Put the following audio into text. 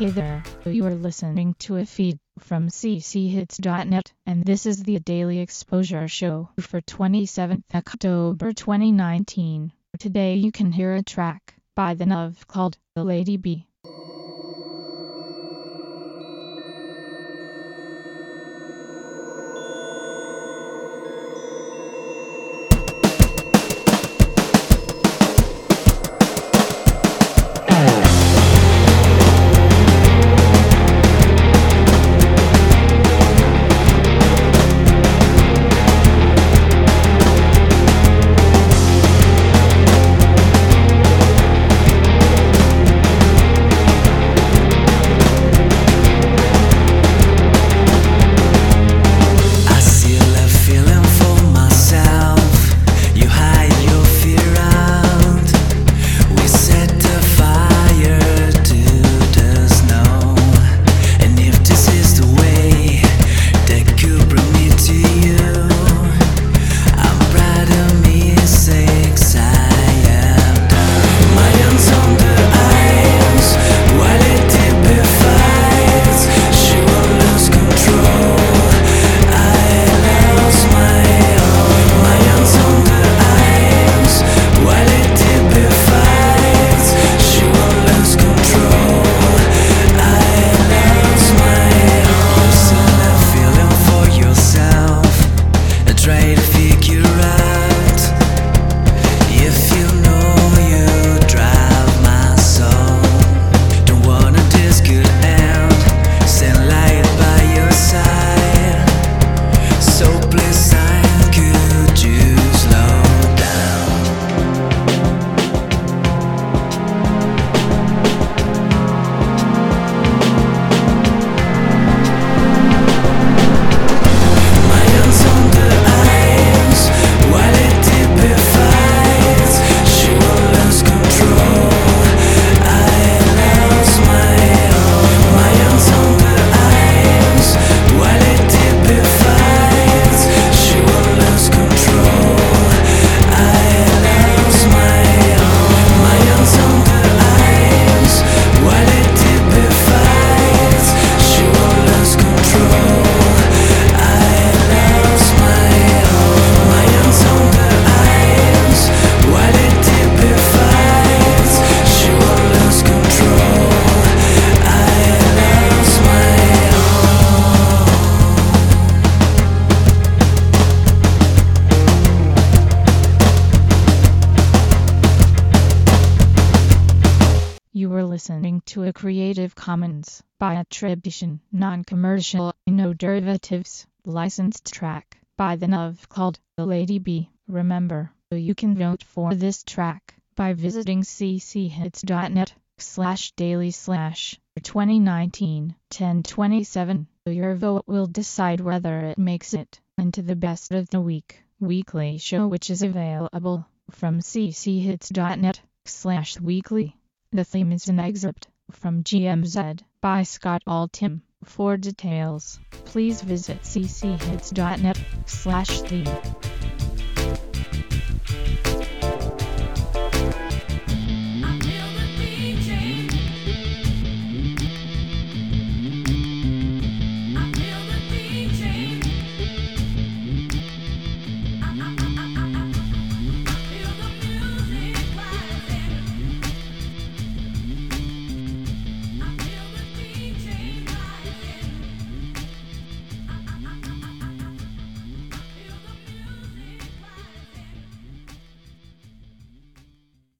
Hey there, you are listening to a feed from cchits.net, and this is the Daily Exposure Show for 27th October 2019. Today you can hear a track by The Nuv called The Lady Bee. You were listening to a Creative Commons by attribution, non-commercial, no derivatives, licensed track by The Nuv called The Lady Bee. Remember, you can vote for this track by visiting cchits.net/daily/2019-1027. Your vote will decide whether it makes it into the best of the weekly show, which is available from cchits.net/weekly. The theme is an excerpt from GMZ by Scott Altham. For details, please visit cchits.net/theme.